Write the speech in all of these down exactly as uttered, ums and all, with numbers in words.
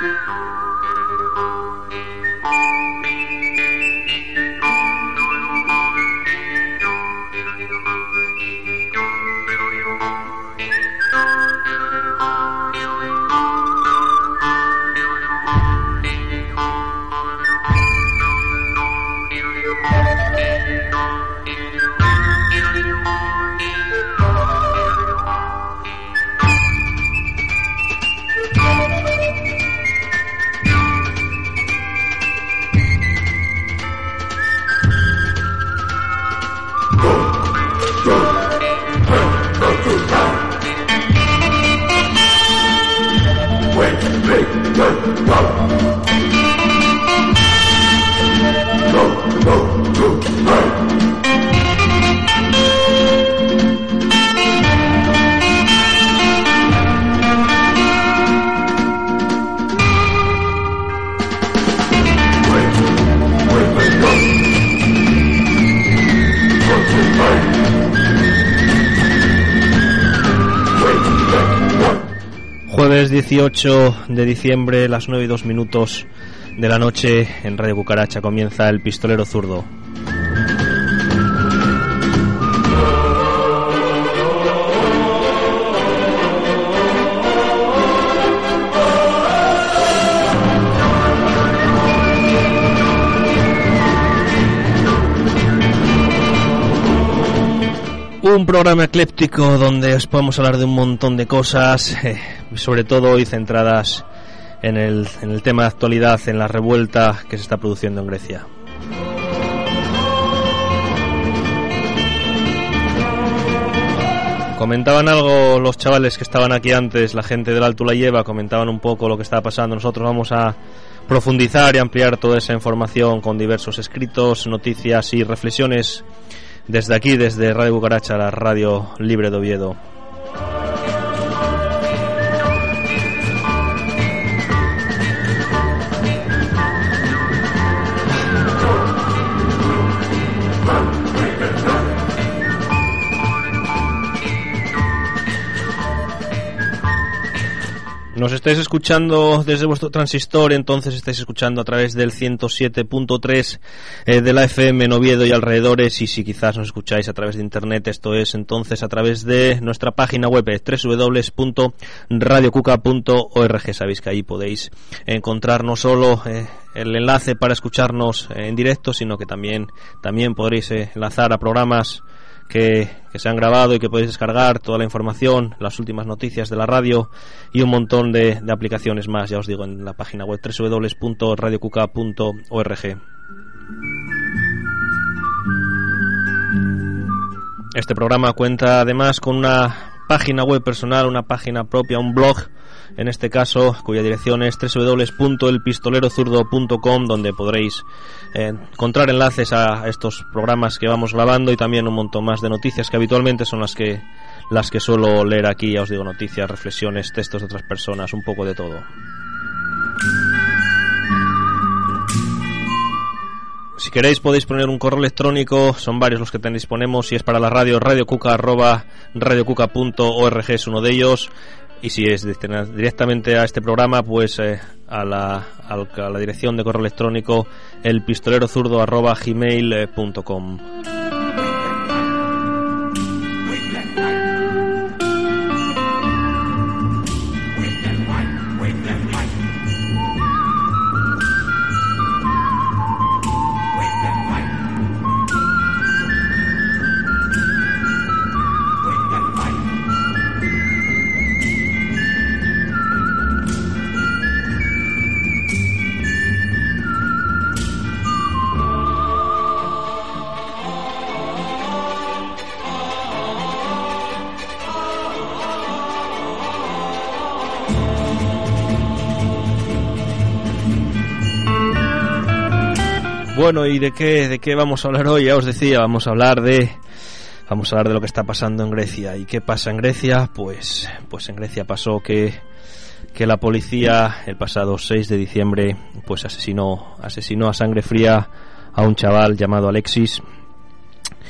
Jueves dieciocho de diciembre, las nueve y dos minutos de la noche, en Radio Cucaracha comienza El Pistolero Zurdo. Un programa ecléptico donde os podemos hablar de un montón de cosas, eh, sobre todo hoy centradas en el, en el tema de actualidad, en la revuelta que se está produciendo en Grecia. Comentaban algo los chavales que estaban aquí antes, la gente del Alto la Lleva, comentaban un poco lo que estaba pasando. Nosotros vamos a profundizar y ampliar toda esa información con diversos escritos, noticias y reflexiones desde aquí, desde Radio Cucaracha, la radio libre de Oviedo. Nos estáis escuchando desde vuestro transistor, entonces estáis escuchando a través del ciento siete punto tres eh, de la F M en Oviedo y alrededores, y si quizás nos escucháis a través de internet, esto es entonces a través de nuestra página web doble u doble u doble u punto radio cuca punto org. Sabéis que ahí podéis encontrar no solo eh, el enlace para escucharnos eh, en directo, sino que también, también podréis eh, enlazar a programas Que, que se han grabado y que podéis descargar toda la información, las últimas noticias de la radio y un montón de, de aplicaciones más, ya os digo, en la página web doble u doble u doble u punto radio cuca punto org. Este programa cuenta además con una página web personal, una página propia, un blog, en este caso, cuya dirección es doble u doble u doble u punto el pistolero zurdo punto com, donde podréis eh, encontrar enlaces a estos programas que vamos grabando y también un montón más de noticias que habitualmente son las que las que suelo leer aquí. Ya os digo, noticias, reflexiones, textos de otras personas, un poco de todo. Si queréis podéis poner un correo electrónico, son varios los que disponemos. Si es para la radio, radiocuca arroba radiocuca punto org es uno de ellos. Y si es directamente a este programa, pues eh, a, la, a la dirección de correo electrónico elpistolerozurdo arroba gmail punto com. Bueno, ¿y de qué, de qué vamos a hablar hoy? Ya os decía, vamos a hablar de vamos a hablar de lo que está pasando en Grecia. ¿Y qué pasa en Grecia? Pues, pues en Grecia pasó que, que la policía el pasado seis de diciembre pues asesinó, asesinó a sangre fría a un chaval llamado Alexis.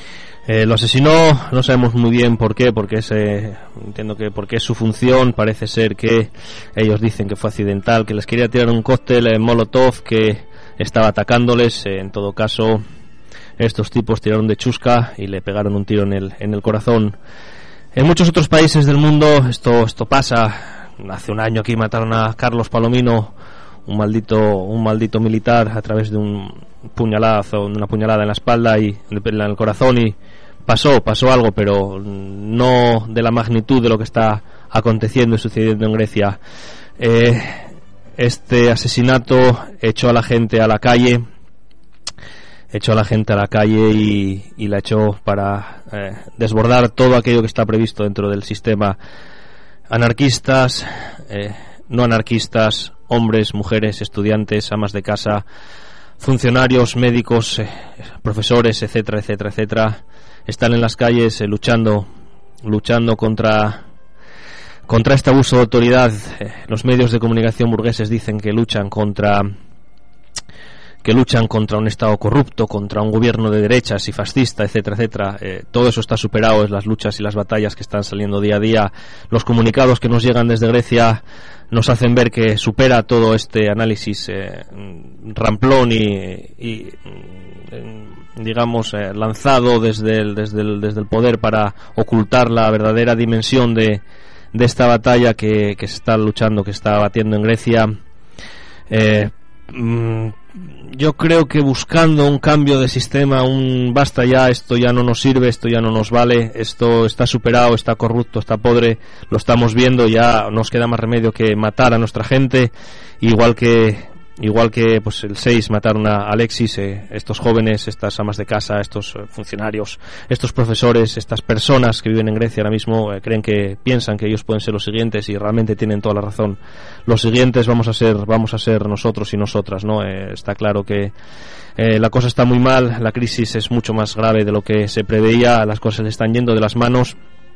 Eh, lo asesinó, no sabemos muy bien por qué, porque es, eh, entiendo que porque es su función. Parece ser que ellos dicen que fue accidental, que les quería tirar un cóctel eh, Molotov que estaba atacándoles. Eh, en todo caso, estos tipos tiraron de chusca y le pegaron un tiro en el en el corazón. En muchos otros países del mundo esto esto pasa. Hace un año aquí mataron a Carlos Palomino, un maldito un maldito militar, a través de un puñalazo, una puñalada en la espalda y en el corazón, y pasó, pasó algo, pero no de la magnitud de lo que está aconteciendo y sucediendo en Grecia. Eh, este asesinato echó a la gente a la calle, echó a la gente a la calle y, y la echó para eh, desbordar todo aquello que está previsto dentro del sistema. Anarquistas, eh, no anarquistas, hombres, mujeres, estudiantes, amas de casa, funcionarios, médicos, eh, profesores, etcétera, etcétera, etcétera, están en las calles eh, luchando, luchando contra contra este abuso de autoridad. Eh, los medios de comunicación burgueses dicen que luchan contra que luchan contra un Estado corrupto, contra un gobierno de derechas y fascista, etcétera, etcétera. Eh, todo eso está superado, es las luchas y las batallas que están saliendo día a día. Los comunicados que nos llegan desde Grecia nos hacen ver que supera todo este análisis eh, ramplón y, y eh, digamos eh, lanzado desde el, desde el, desde el poder para ocultar la verdadera dimensión de, de esta batalla que, que se está luchando, que está batiendo en Grecia. Eh, mm, Yo creo que buscando un cambio de sistema, un basta ya, esto ya no nos sirve, esto ya no nos vale, esto está superado, está corrupto, está podre, lo estamos viendo, ya nos queda más remedio que matar a nuestra gente, igual que igual que pues el seis mataron a Alexis, eh, estos jóvenes, estas amas de casa, estos eh, funcionarios, estos profesores, estas personas que viven en Grecia ahora mismo, eh, creen que piensan que ellos pueden ser los siguientes y realmente tienen toda la razón. Los siguientes vamos a ser vamos a ser nosotros y nosotras, ¿no? Eh, está claro que eh, la cosa está muy mal, la crisis es mucho más grave de lo que se preveía, las cosas le están yendo de las manos.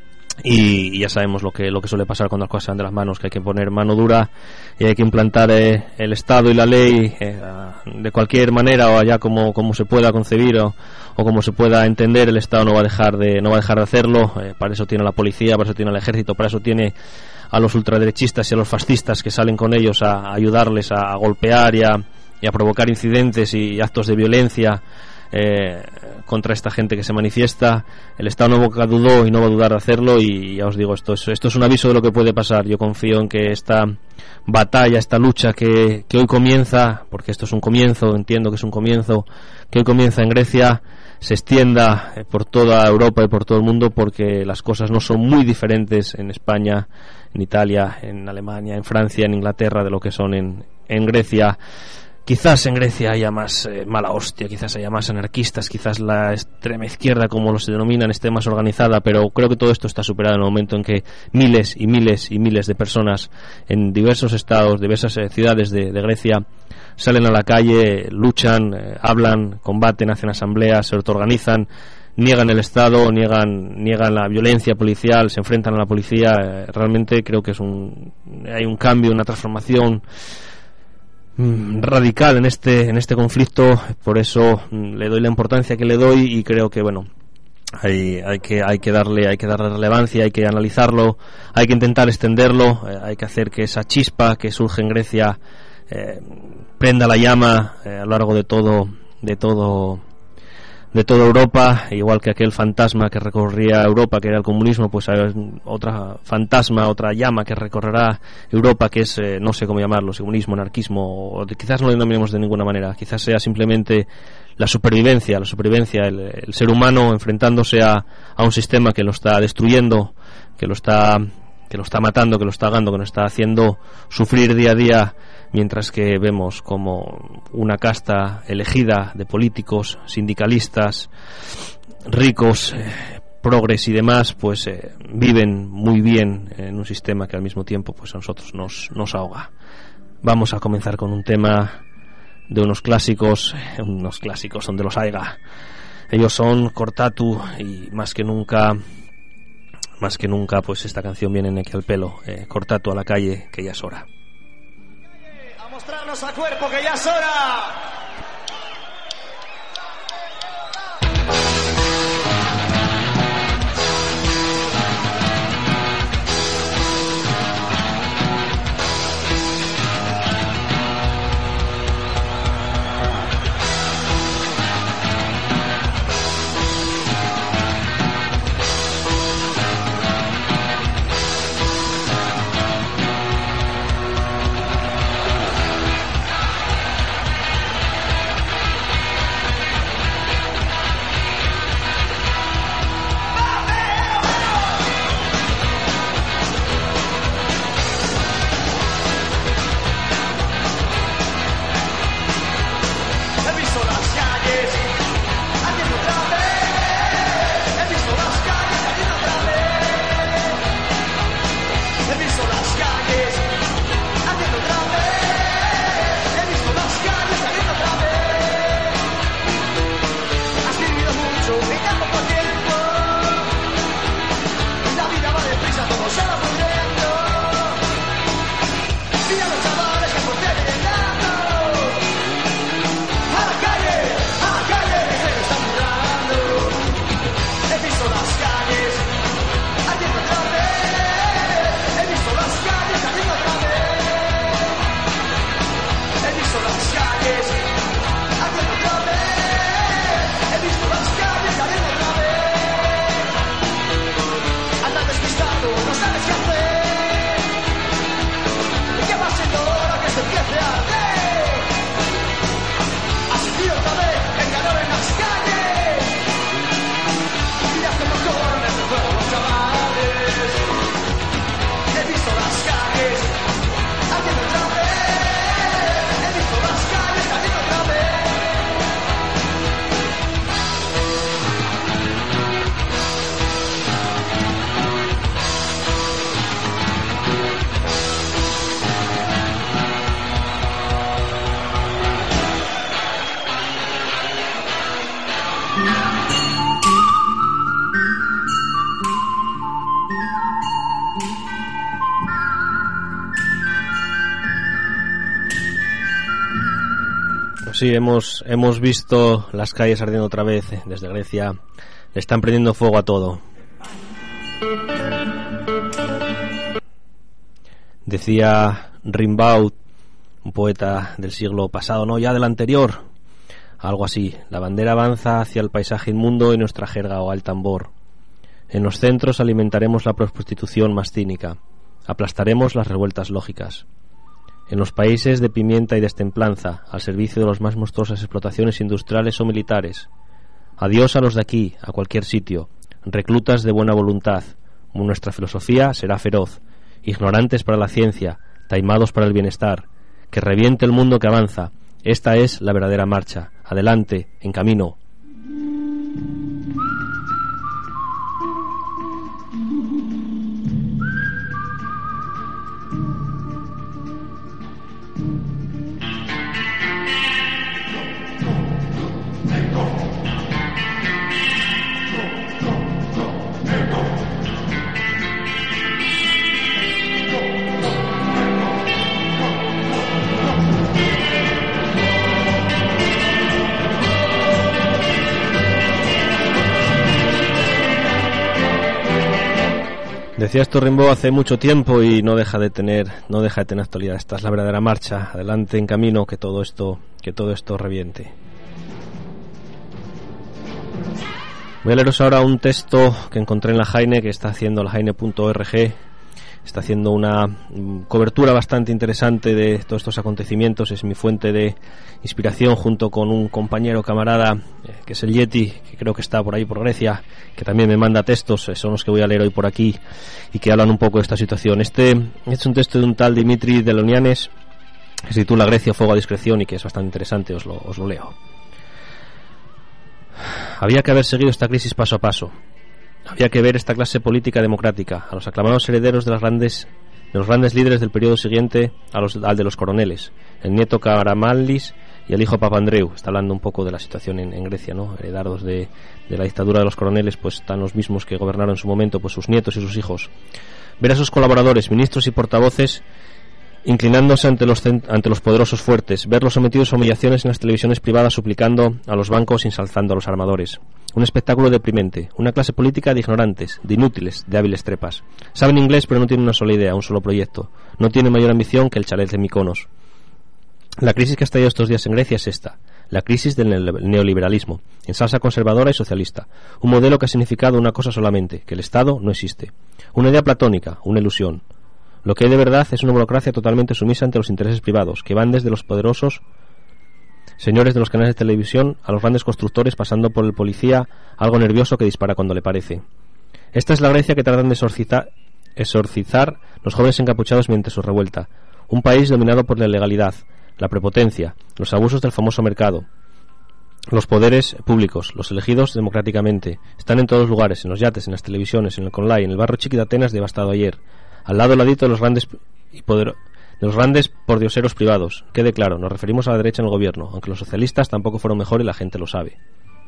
Y ya sabemos lo que lo que suele pasar cuando las cosas van de las manos, que hay que poner mano dura y hay que implantar eh, el Estado y la ley eh, de cualquier manera o allá como, como se pueda concebir o, o como se pueda entender. El Estado no va a dejar de no va a dejar de hacerlo. Eh, para eso tiene la policía, para eso tiene el ejército, para eso tiene a los ultraderechistas y a los fascistas que salen con ellos a, a ayudarles a, a golpear y a, y a provocar incidentes y actos de violencia Eh, contra esta gente que se manifiesta. El Estado nunca dudó y no va a dudar de hacerlo, y ya os digo, esto es, esto es un aviso de lo que puede pasar. Yo confío en que esta batalla, esta lucha que, que hoy comienza, porque esto es un comienzo, entiendo que es un comienzo, que hoy comienza en Grecia, se extienda por toda Europa y por todo el mundo, porque las cosas no son muy diferentes en España, en Italia, en Alemania, en Francia, en Inglaterra, de lo que son en, en Grecia. Quizás en Grecia haya más eh, mala hostia, quizás haya más anarquistas, quizás la extrema izquierda, como lo se denominan, esté más organizada, pero creo que todo esto está superado en el momento en que miles y miles y miles de personas en diversos estados, diversas eh, ciudades de, de Grecia salen a la calle, luchan, eh, hablan, combaten, hacen asambleas, se autoorganizan, niegan el Estado, niegan niegan la violencia policial, se enfrentan a la policía. Eh, realmente creo que es un hay un cambio, una transformación radical en este en este conflicto. Por eso le doy la importancia que le doy y creo que bueno hay hay que hay que darle hay que darle relevancia, hay que analizarlo, hay que intentar extenderlo, eh, hay que hacer que esa chispa que surge en Grecia eh, prenda la llama eh, a lo largo de todo de todo de toda Europa, igual que aquel fantasma que recorría Europa, que era el comunismo, pues hay otra fantasma, otra llama que recorrerá Europa, que es, eh, no sé cómo llamarlo, comunismo, anarquismo, o de, quizás no lo denominemos de ninguna manera, quizás sea simplemente la supervivencia, la supervivencia, el, el ser humano enfrentándose a, a un sistema que lo está destruyendo, que lo está que lo está matando, que lo está ahogando, que nos está haciendo sufrir día a día, mientras que vemos como una casta elegida de políticos, sindicalistas, ricos, eh, progres y demás, pues eh, viven muy bien en un sistema que al mismo tiempo pues a nosotros nos, nos ahoga. Vamos a comenzar con un tema de unos clásicos, eh, unos clásicos donde los haiga. Ellos son Cortatu y más que nunca... Más que nunca, pues esta canción viene en aquí al pelo. Eh, Cortatu a la calle, que ya es hora. A mostrarnos a cuerpo, que ya es hora. que se empiece a arder. A sentir otra vez el calor en las calles. Y ya como corren de fuego los chavales. He visto las calles haciendo otra vez. He visto las calles haciendo otra vez. Sí, hemos, hemos visto las calles ardiendo otra vez. Desde Grecia le están prendiendo fuego a todo. Decía Rimbaud, un poeta del siglo pasado, no ya del anterior, algo así: la bandera avanza hacia el paisaje inmundo y nuestra jerga ahoga el tambor. En los centros alimentaremos la prostitución más cínica, aplastaremos las revueltas lógicas. En los países de pimienta y destemplanza, al servicio de las más monstruosas explotaciones industriales o militares. Adiós a los de aquí, a cualquier sitio, reclutas de buena voluntad. Nuestra filosofía será feroz, ignorantes para la ciencia, taimados para el bienestar. Que reviente el mundo que avanza. Esta es la verdadera marcha. Adelante, en camino. Decía esto Rimbaud hace mucho tiempo y no deja de tener, no deja de tener actualidad. Esta es la verdadera marcha. Adelante, en camino, que todo esto, que todo esto reviente. Voy a leeros ahora un texto que encontré en la Heine, que está haciendo la Heine punto org. Está haciendo una cobertura bastante interesante de todos estos acontecimientos. Es mi fuente de inspiración, junto con un compañero camarada eh, que es el Yeti, que creo que está por ahí por Grecia, que también me manda textos. Eh, son los que voy a leer hoy por aquí y que hablan un poco de esta situación. Este es un texto de un tal Dimitri Delonianes que se titula Grecia, fuego a discreción, y que es bastante interesante. Os lo, os lo leo. Había que haber seguido esta crisis paso a paso. Había que ver esta clase política democrática, a los aclamados herederos de, las grandes, de los grandes líderes del periodo siguiente a los, al de los coroneles, el nieto Karamanlis y el hijo Papandreou. Está hablando un poco de la situación en, en Grecia, ¿no? Heredados de, de la dictadura de los coroneles, pues están los mismos que gobernaron en su momento, pues sus nietos y sus hijos. Ver a sus colaboradores, ministros y portavoces inclinándose ante los, ante los poderosos fuertes, verlos sometidos a humillaciones en las televisiones privadas, suplicando a los bancos y ensalzando a los armadores. Un espectáculo deprimente, una clase política de ignorantes, de inútiles, de hábiles trepas. Saben inglés pero no tienen una sola idea, un solo proyecto. No tienen mayor ambición que el chalet de Mykonos. La crisis que ha estallado estos días en Grecia es esta, la crisis del neoliberalismo, en salsa conservadora y socialista. Un modelo que ha significado una cosa solamente, que el Estado no existe. Una idea platónica, una ilusión. Lo que hay de verdad es una burocracia totalmente sumisa ante los intereses privados, que van desde los poderosos señores de los canales de televisión a los grandes constructores, pasando por el policía, algo nervioso que dispara cuando le parece. Esta es la Grecia que tratan de exorcizar, exorcizar los jóvenes encapuchados mediante su revuelta. Un país dominado por la ilegalidad, la prepotencia, los abusos del famoso mercado. Los poderes públicos, los elegidos democráticamente, están en todos los lugares, en los yates, en las televisiones, en el Conlay, en el barrio chiqui de Atenas devastado ayer, al lado ladito de los grandes y poder, de los grandes pordioseros privados. Quede claro, nos referimos a la derecha en el gobierno, aunque los socialistas tampoco fueron mejor y la gente lo sabe.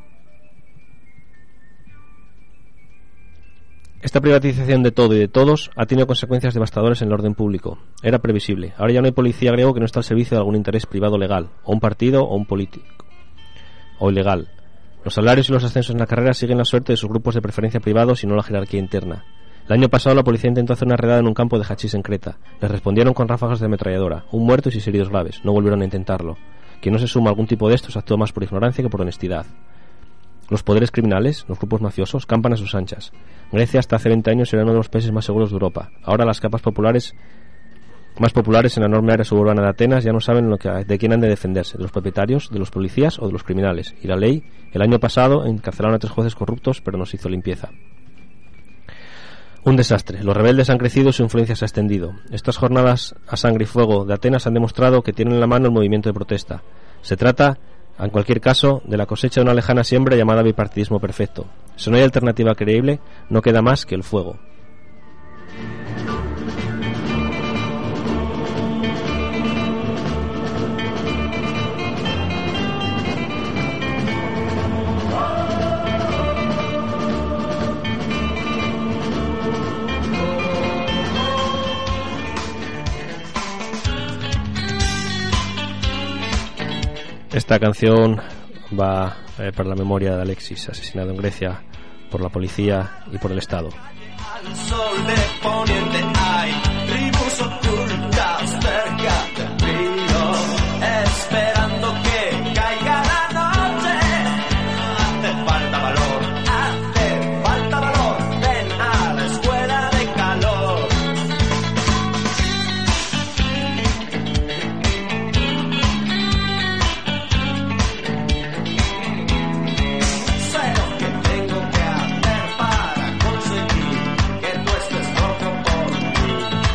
Esta privatización de todo y de todos ha tenido consecuencias devastadoras en el orden público. Era previsible. Ahora ya no hay policía griego que no está al servicio de algún interés privado legal, o un partido o un político, o ilegal. Los salarios y los ascensos en la carrera siguen la suerte de sus grupos de preferencia privados y no la jerarquía interna. El año pasado la policía intentó hacer una redada en un campo de hachís en Creta. Les respondieron con ráfagas de ametralladora, un muerto y seis heridos graves. No volvieron a intentarlo. Quien no se suma a algún tipo de estos actúa más por ignorancia que por honestidad. Los poderes criminales, los grupos mafiosos, campan a sus anchas. Grecia hasta hace veinte años era uno de los países más seguros de Europa. Ahora las capas populares más populares en la enorme área suburbana de Atenas ya no saben lo que, de quién han de defenderse, de los propietarios, de los policías o de los criminales. Y la ley, el año pasado, encarcelaron a tres jueces corruptos, pero no se hizo limpieza. Un desastre. Los rebeldes han crecido y su influencia se ha extendido. Estas jornadas a sangre y fuego de Atenas han demostrado que tienen en la mano el movimiento de protesta. Se trata, en cualquier caso, de la cosecha de una lejana siembra llamada bipartidismo perfecto. Si no hay alternativa creíble, no queda más que el fuego. Esta canción va eh, para la memoria de Alexis, asesinado en Grecia por la policía y por el Estado. Al sol de poniente hay tribus ocultas cerca del río, esperando que caiga la noche. Hace falta valor, hace falta valor, ven a la escuela de calor. Sé lo que tengo que hacer para conseguir que tú estés loco por mí.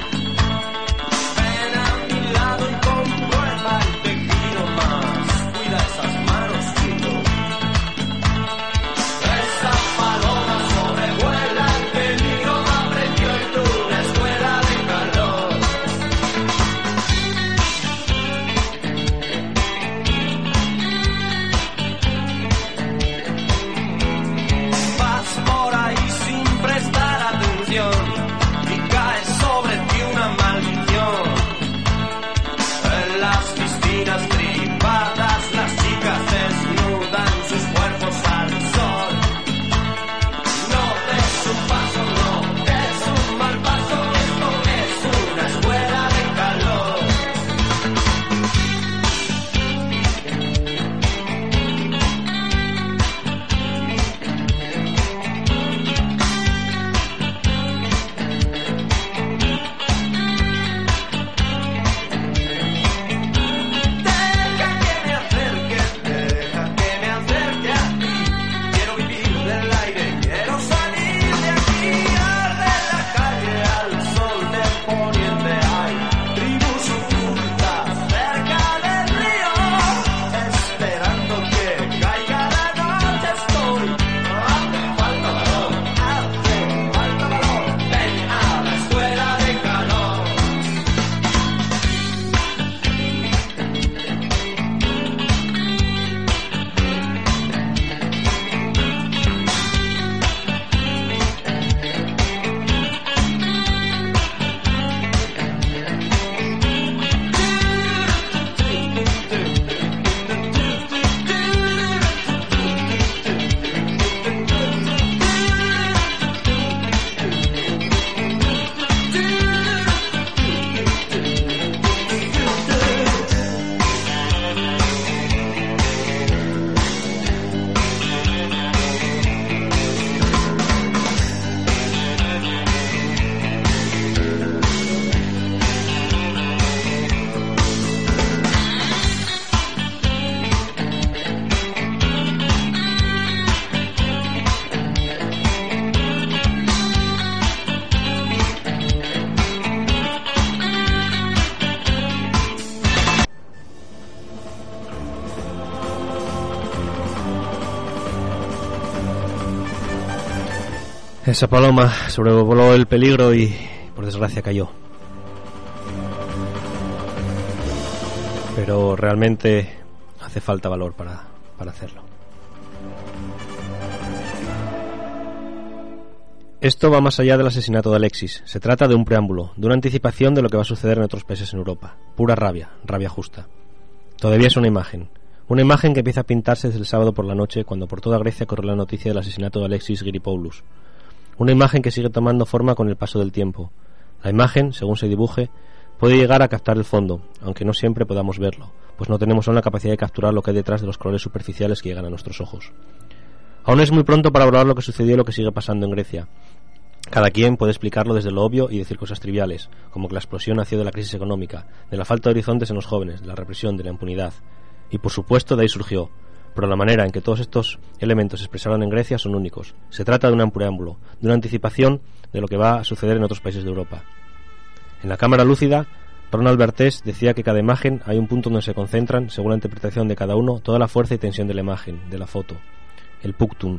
Ven a mi lado y comprueba y te quiero más. Cuida esas manos, chico. Esa paloma sobrevuela el peligro, aprendió en tu escuela de calor. Vas por ahí sin prestar atención y caes sobre ti una maldición. En las piscinas privadas las chicas desnudan sus cuerpos al sol. No des un paso, no des un mal paso, esto es una escuela de calor. Deja que me acerque, deja que me acerque a ti. Quiero vivir del aire, quiero salir de aquí. Arde la calle al sol de poniente hay tribus ocultas cerca del río, esperando que caiga la noche. Estoy, hace falta valor, hace falta valor, ven a la escuela de calor. Esa paloma sobrevoló el peligro y, por desgracia, cayó. Pero realmente hace falta valor para, para hacerlo. Esto va más allá del asesinato de Alexis. Se trata de un preámbulo, de una anticipación de lo que va a suceder en otros países en Europa. Pura rabia, rabia justa. Todavía es una imagen. Una imagen que empieza a pintarse desde el sábado por la noche, cuando por toda Grecia corre la noticia del asesinato de Alexis Gripoulos. Una imagen que sigue tomando forma con el paso del tiempo. La imagen, según se dibuje, puede llegar a captar el fondo, aunque no siempre podamos verlo, pues no tenemos aún la capacidad de capturar lo que hay detrás de los colores superficiales que llegan a nuestros ojos. Aún es muy pronto para valorar lo que sucedió y lo que sigue pasando en Grecia. Cada quien puede explicarlo desde lo obvio y decir cosas triviales, como que la explosión nació de la crisis económica, de la falta de horizontes en los jóvenes, de la represión, de la impunidad. Y por supuesto de ahí surgió. Pero la manera en que todos estos elementos se expresaron en Grecia son únicos. Se trata de un preámbulo, de una anticipación de lo que va a suceder en otros países de Europa. En la cámara lúcida, Ronald Barthes decía que cada imagen hay un punto donde se concentran, según la interpretación de cada uno, toda la fuerza y tensión de la imagen, de la foto. El punctum.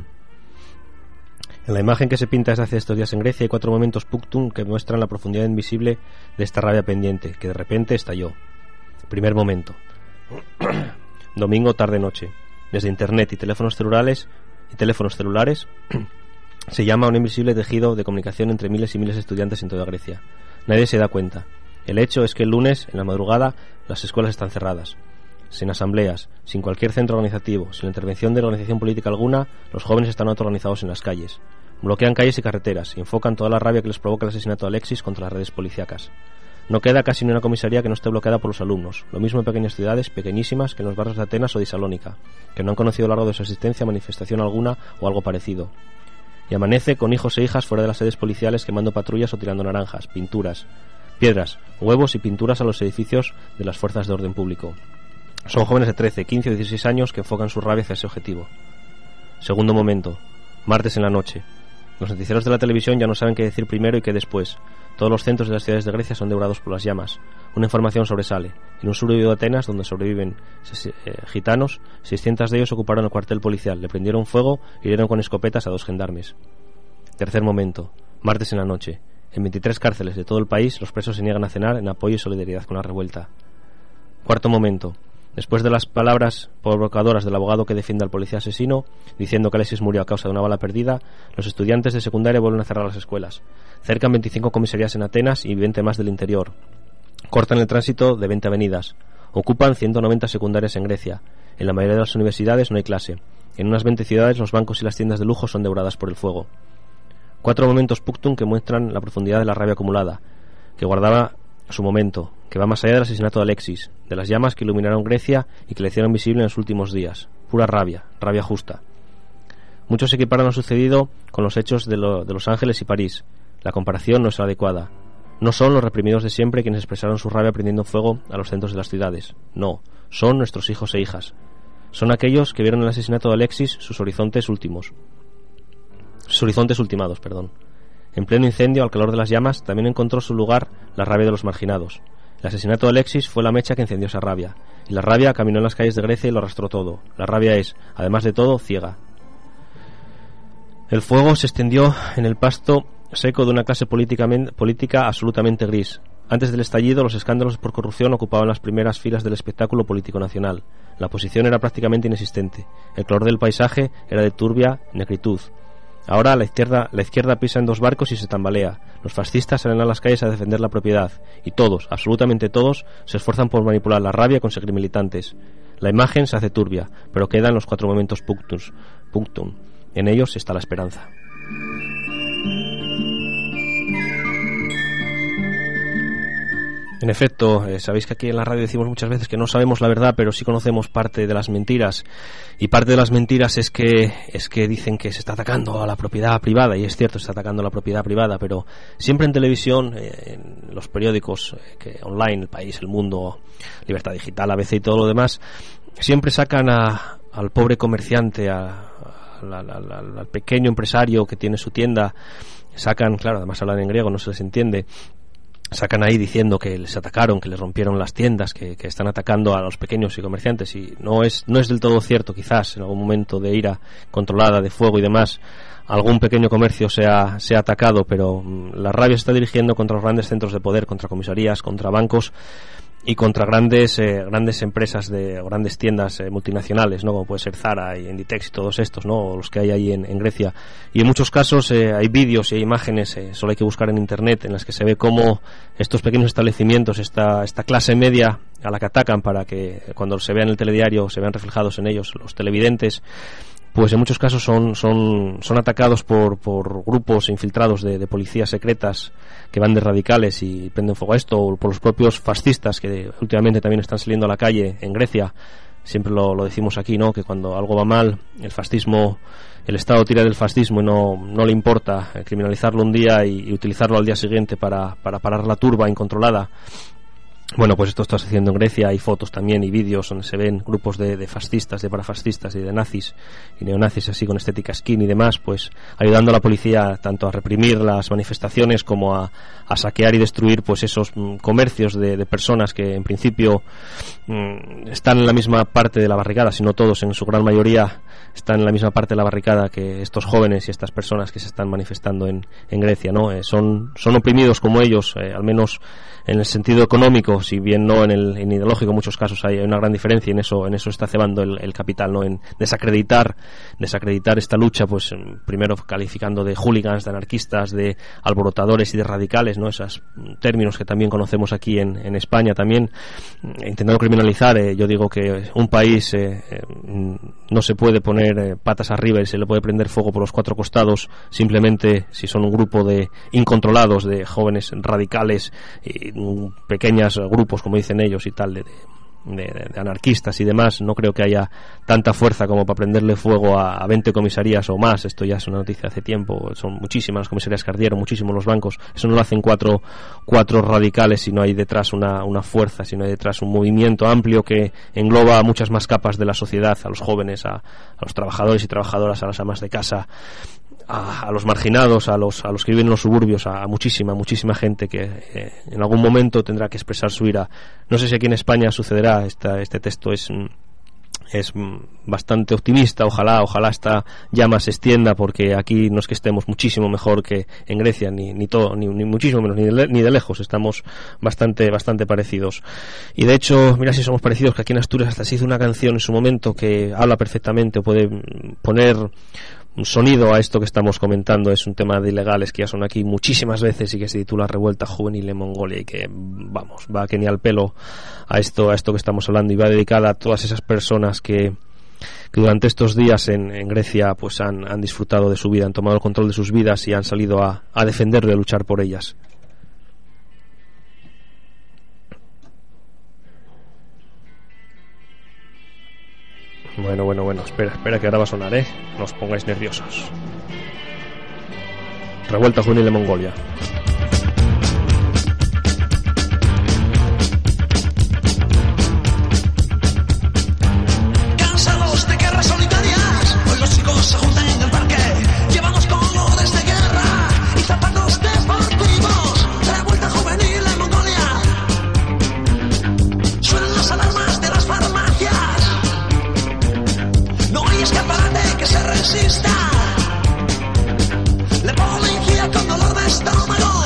En la imagen que se pinta desde hace estos días en Grecia hay cuatro momentos punctum que muestran la profundidad invisible de esta rabia pendiente, que de repente estalló. Primer momento. Domingo tarde-noche. Desde internet y teléfonos celulares y teléfonos celulares se llama un invisible tejido de comunicación entre miles y miles de estudiantes en toda Grecia. Nadie se da cuenta. El hecho es que el lunes, en la madrugada, las escuelas están cerradas. Sin asambleas, sin cualquier centro organizativo, sin la intervención de organización política alguna, los jóvenes están autoorganizados en las calles. Bloquean calles y carreteras y enfocan toda la rabia que les provoca el asesinato de Alexis contra las redes policíacas. No queda casi ni una comisaría que no esté bloqueada por los alumnos, lo mismo en pequeñas ciudades, pequeñísimas, que en los barrios de Atenas o de Salónica, que no han conocido a lo largo de su existencia manifestación alguna o algo parecido. Y amanece con hijos e hijas fuera de las sedes policiales quemando patrullas o tirando naranjas, pinturas, piedras, huevos y pinturas a los edificios de las fuerzas de orden público. Son jóvenes de trece, quince o dieciséis años que enfocan su rabia hacia ese objetivo. Segundo momento. Martes en la noche. Los noticieros de la televisión ya no saben qué decir primero y qué después. Todos los centros de las ciudades de Grecia son devorados por las llamas. Una información sobresale. En un suburbio de Atenas, donde sobreviven eh, gitanos, seiscientos de ellos ocuparon el cuartel policial, le prendieron fuego y hirieron con escopetas a dos gendarmes. Tercer momento. Martes en la noche. En veintitrés cárceles de todo el país, los presos se niegan a cenar en apoyo y solidaridad con la revuelta. Cuarto momento. Después de las palabras provocadoras del abogado que defiende al policía asesino, diciendo que Alexis murió a causa de una bala perdida, los estudiantes de secundaria vuelven a cerrar las escuelas. Cercan veinticinco comisarías en Atenas y veinte más del interior. Cortan el tránsito de veinte avenidas. Ocupan ciento noventa secundarias en Grecia. En la mayoría de las universidades no hay clase. En unas veinte ciudades los bancos y las tiendas de lujo son devoradas por el fuego. Cuatro momentos punctum que muestran la profundidad de la rabia acumulada, que guardaba su momento, que va más allá del asesinato de Alexis, de las llamas que iluminaron Grecia y que le hicieron visible en los últimos días. Pura rabia, rabia justa. Muchos equiparan lo sucedido con los hechos de, lo, de Los Ángeles y París. La comparación no es la adecuada. No son los reprimidos de siempre quienes expresaron su rabia prendiendo fuego a los centros de las ciudades. No, son nuestros hijos e hijas. Son aquellos que vieron el asesinato de Alexis sus horizontes últimos. Sus horizontes ultimados, perdón. En pleno incendio, al calor de las llamas, también encontró su lugar la rabia de los marginados. El asesinato de Alexis fue la mecha que encendió esa rabia, y la rabia caminó en las calles de Grecia y lo arrastró todo. La rabia es, además de todo, ciega. El fuego se extendió en el pasto seco de una clase política absolutamente gris. Antes del estallido, los escándalos por corrupción ocupaban las primeras filas del espectáculo político nacional. La oposición era prácticamente inexistente. El color del paisaje era de turbia negritud. Ahora la izquierda, la izquierda pisa en dos barcos y se tambalea. Los fascistas salen a las calles a defender la propiedad. Y todos, absolutamente todos, se esfuerzan por manipular la rabia y conseguir militantes. La imagen se hace turbia, pero quedan los cuatro momentos punctus, punctum. En ellos está la esperanza. En efecto, eh, sabéis que aquí en la radio decimos muchas veces que no sabemos la verdad, pero sí conocemos parte de las mentiras. Y parte de las mentiras es que es que dicen que se está atacando a la propiedad privada, y es cierto, se está atacando a la propiedad privada, pero siempre en televisión, eh, en los periódicos eh, que online, El País, El Mundo, Libertad Digital, A B C y todo lo demás, siempre sacan a, al pobre comerciante, a, a la, la, la, al pequeño empresario que tiene su tienda, sacan, claro, además hablan en griego, no se les entiende, sacan ahí diciendo que les atacaron, que les rompieron las tiendas, que, que están atacando a los pequeños y comerciantes, y no es no es del todo cierto. Quizás en algún momento de ira controlada, de fuego y demás, algún pequeño comercio sea, sea atacado, pero mmm, la rabia se está dirigiendo contra los grandes centros de poder, contra comisarías, contra bancos y contra grandes eh, grandes empresas de grandes tiendas eh, multinacionales, no, como puede ser Zara y Inditex y todos estos, no, los que hay ahí en, en Grecia. Y en muchos casos eh, hay vídeos y hay imágenes, eh, solo hay que buscar en internet, en las que se ve cómo estos pequeños establecimientos, esta esta clase media a la que atacan para que cuando se vea en el telediario se vean reflejados en ellos los televidentes, pues en muchos casos son son son atacados por por grupos infiltrados de, de policías secretas que van de radicales y prenden fuego a esto, o por los propios fascistas que últimamente también están saliendo a la calle en Grecia siempre lo, lo decimos aquí, ¿no? Que cuando algo va mal, el fascismo, el Estado tira del fascismo y no, no le importa criminalizarlo un día y, y utilizarlo al día siguiente para, para parar la turba incontrolada. Bueno, pues esto está sucediendo en Grecia. Hay fotos también y vídeos donde se ven grupos de, de fascistas, de parafascistas y de nazis y neonazis así con estética skin y demás, pues ayudando a la policía tanto a reprimir las manifestaciones como a, a saquear y destruir pues esos mm, comercios de, de personas que en principio mm, están en la misma parte de la barricada, si no todos, en su gran mayoría están en la misma parte de la barricada que estos jóvenes y estas personas que se están manifestando en, en Grecia, ¿no? Eh, son, son oprimidos como ellos, eh, al menos en el sentido económico, si bien no en el en ideológico, en muchos casos hay una gran diferencia y en eso en eso está cebando el, el capital, ¿no? En desacreditar desacreditar esta lucha, pues primero calificando de hooligans, de anarquistas, de alborotadores y de radicales, ¿no? Esos términos que también conocemos aquí en, en España también, intentando criminalizar. Eh, yo digo que un país eh, eh, no se puede poner eh, patas arriba y se le puede prender fuego por los cuatro costados simplemente si son un grupo de incontrolados, de jóvenes radicales y pequeños grupos, como dicen ellos y tal, de, de, de anarquistas y demás. No creo que haya tanta fuerza como para prenderle fuego a, a veinte comisarías o más. Esto ya es una noticia hace tiempo, son muchísimas las comisarías que ardieron, muchísimos los bancos. Eso no lo hacen cuatro, cuatro radicales, si no hay detrás una, una fuerza, si no hay detrás un movimiento amplio que engloba muchas más capas de la sociedad, a los jóvenes, a, a los trabajadores y trabajadoras, a las amas de casa, A, a los marginados, a los a los que viven en los suburbios, a, a muchísima, muchísima gente que eh, en algún momento tendrá que expresar su ira. No sé si aquí en España sucederá. Esta, este texto es es bastante optimista. Ojalá, ojalá esta llama se extienda, porque aquí no es que estemos muchísimo mejor que en Grecia, ni ni todo, ni, ni muchísimo menos, ni de, ni de lejos. Estamos bastante, bastante parecidos. Y de hecho, mira si somos parecidos, que aquí en Asturias hasta se hizo una canción en su momento que habla perfectamente, o puede poner un sonido a esto que estamos comentando. Es un tema de ilegales que ya son aquí muchísimas veces y que se titula Revuelta Juvenil en Mongolia, y que, vamos, va que ni al pelo a esto a esto que estamos hablando, y va dedicada a todas esas personas que, que durante estos días en, en Grecia pues han, han disfrutado de su vida, han tomado el control de sus vidas y han salido a, a defender, de luchar por ellas. Bueno, bueno, bueno, espera, espera que ahora va a sonar, ¿eh? No os pongáis nerviosos. Revuelta Juvenil de Mongolia. Cansados de guerras solitarias, hoy los chicos se juntan en el parque. Llevamos colores de guerra y zapatos deportivos. Revuelta Juvenil en Mongolia. Suenan las alarmas de las farmacias. No hay escaparate que se resista. Le ponen guía con dolor de estómago.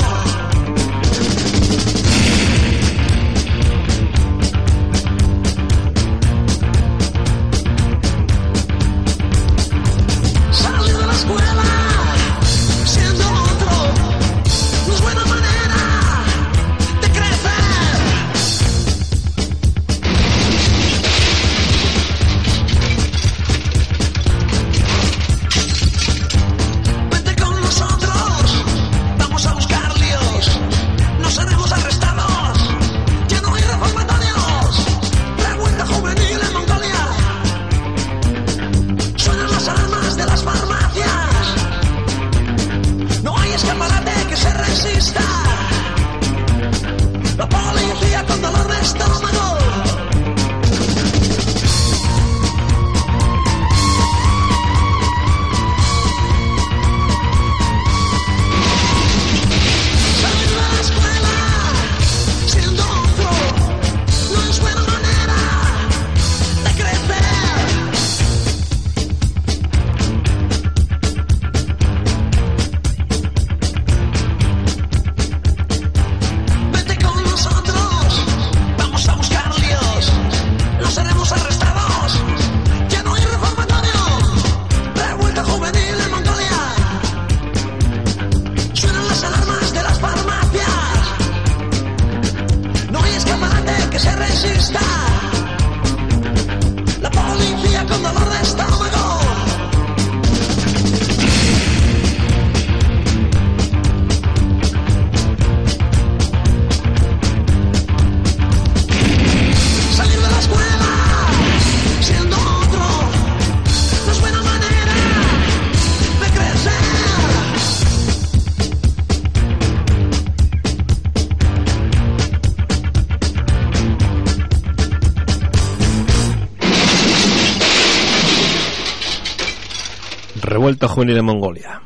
Salir de la escuela siendo otro no es buena manera de crecer. Revuelta juvenil en Mongolia.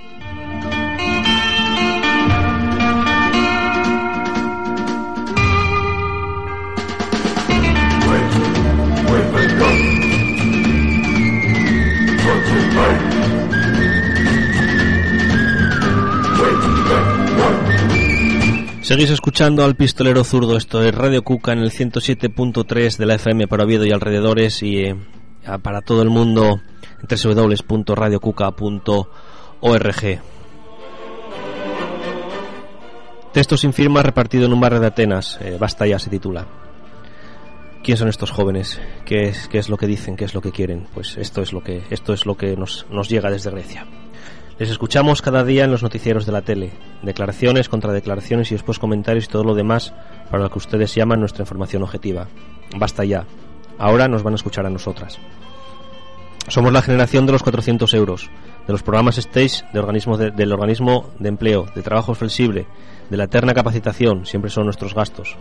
Seguís escuchando al Pistolero Zurdo. Esto es Radio Cuca en el ciento siete punto tres de la F M para Oviedo y alrededores, y eh, para todo el mundo en doble u doble u doble u punto radio cuca punto org. Texto sin firma repartido en un barrio de Atenas. eh, Basta ya se titula. ¿Quién son estos jóvenes? ¿Qué es, qué es lo que dicen? ¿Qué es lo que quieren? Pues esto es lo que, esto es lo que nos, nos llega desde Grecia. Les escuchamos cada día en los noticieros de la tele. Declaraciones, contradeclaraciones y después comentarios y todo lo demás para lo que ustedes llaman nuestra información objetiva. Basta ya. Ahora nos van a escuchar a nosotras. Somos la generación de los cuatrocientos euros, de los programas Stage, de organismo de, del organismo de empleo, de trabajo flexible, de la eterna capacitación, siempre son nuestros gastos,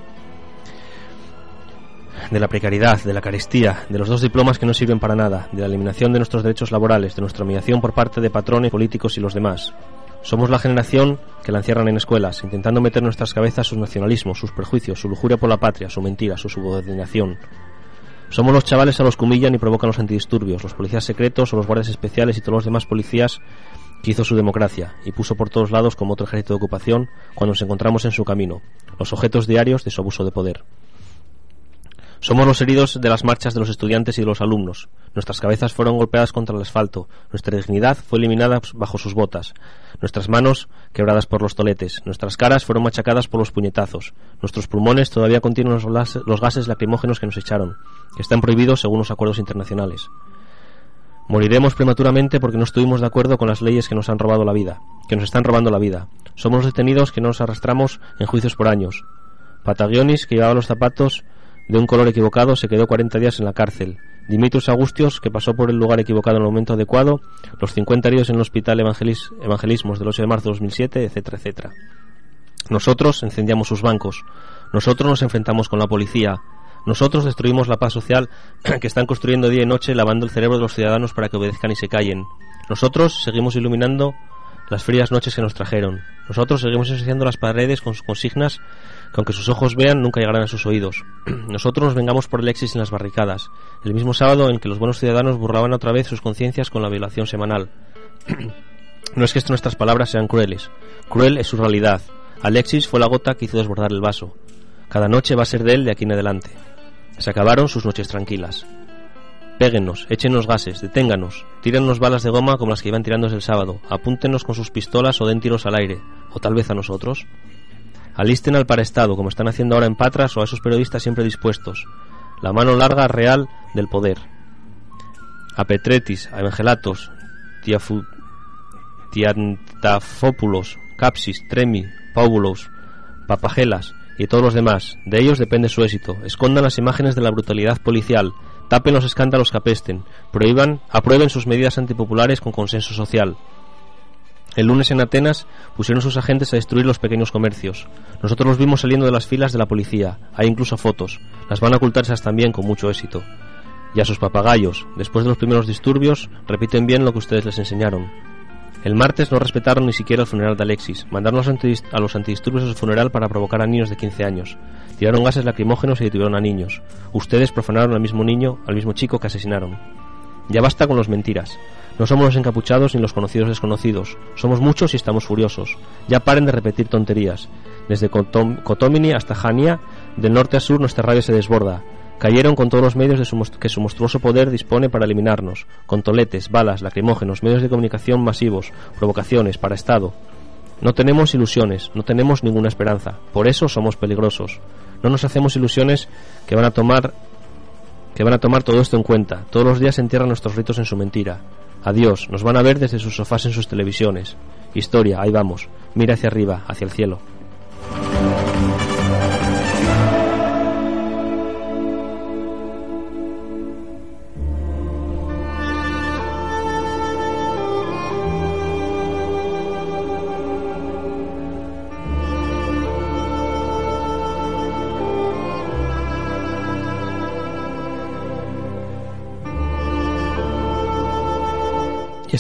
de la precariedad, de la carestía, de los dos diplomas que no sirven para nada, de la eliminación de nuestros derechos laborales, de nuestra humillación por parte de patrones, políticos y los demás. Somos la generación que la encierran en escuelas, intentando meter en nuestras cabezas sus nacionalismos, sus prejuicios, su lujuria por la patria, su mentira, su subordinación. Somos los chavales a los que humillan y provocan los antidisturbios, los policías secretos o los guardias especiales y todos los demás policías que hizo su democracia y puso por todos lados como otro ejército de ocupación cuando nos encontramos en su camino, los objetos diarios de su abuso de poder. Somos los heridos de las marchas de los estudiantes y de los alumnos. Nuestras cabezas fueron golpeadas contra el asfalto, nuestra dignidad fue eliminada bajo sus botas, nuestras manos quebradas por los toletes, nuestras caras fueron machacadas por los puñetazos, nuestros pulmones todavía contienen los, las, los gases lacrimógenos que nos echaron, que están prohibidos según los acuerdos internacionales. Moriremos prematuramente porque no estuvimos de acuerdo con las leyes que nos han robado la vida, que nos están robando la vida. Somos los detenidos que nos arrastramos en juicios por años. Patagionis, que llevaba los zapatos de un color equivocado, se quedó cuarenta días en la cárcel. Dimitrios Augustios, que pasó por el lugar equivocado en el momento adecuado. Los cincuenta heridos en el hospital Evangelis, Evangelismos del ocho de marzo de dos mil siete, etcétera, etcétera. Nosotros incendiamos sus bancos. Nosotros nos enfrentamos con la policía. Nosotros destruimos la paz social que están construyendo día y noche, lavando el cerebro de los ciudadanos para que obedezcan y se callen. Nosotros seguimos iluminando las frías noches que nos trajeron. Nosotros seguimos ensuciando las paredes con sus consignas que aunque sus ojos vean, nunca llegarán a sus oídos. Nosotros nos vengamos por Alexis en las barricadas, el mismo sábado en que los buenos ciudadanos burlaban otra vez sus conciencias con la violación semanal. No es que esto, nuestras palabras sean crueles. Cruel es su realidad. Alexis fue la gota que hizo desbordar el vaso. Cada noche va a ser de él de aquí en adelante. Se acabaron sus noches tranquilas. Péguennos, échenos gases, deténganos, tírennos balas de goma como las que iban tirándose el sábado, apúntenos con sus pistolas o den tiros al aire, o tal vez a nosotros. Alisten al paraestado, como están haciendo ahora en Patras, o a esos periodistas siempre dispuestos. La mano larga real del poder. A Petretis, a Evangelatos, Tiafu, Tiantafópulos, Capsis, Tremi, Paubulos, Papagelas y todos los demás. De ellos depende su éxito. Escondan las imágenes de la brutalidad policial, tapen los escándalos que apesten, prohíban, aprueben sus medidas antipopulares con consenso social. El lunes en Atenas pusieron sus agentes a destruir los pequeños comercios. Nosotros los vimos saliendo de las filas de la policía. Hay incluso fotos. Las van a ocultar esas también con mucho éxito. Y a sus papagayos, después de los primeros disturbios, repiten bien lo que ustedes les enseñaron. El martes no respetaron ni siquiera el funeral de Alexis. Mandaron a los antidisturbios a su funeral para provocar a niños de quince años. Tiraron gases lacrimógenos y detuvieron a niños. Ustedes profanaron al mismo niño, al mismo chico que asesinaron. Ya basta con los mentiras. No somos los encapuchados ni los conocidos desconocidos. Somos muchos y estamos furiosos. Ya paren de repetir tonterías. Desde Cotom- Cotomini hasta Jania, del norte a sur nuestra radio se desborda. Cayeron con todos los medios de su most- que su monstruoso poder dispone para eliminarnos. Con toletes, balas, lacrimógenos, medios de comunicación masivos, provocaciones, para Estado. No tenemos ilusiones, no tenemos ninguna esperanza. Por eso somos peligrosos. No nos hacemos ilusiones que van a tomar que van a tomar todo esto en cuenta. Todos los días entierran nuestros ritos en su mentira. Adiós, nos van a ver desde sus sofás en sus televisiones. Historia, ahí vamos. Mira hacia arriba, hacia el cielo.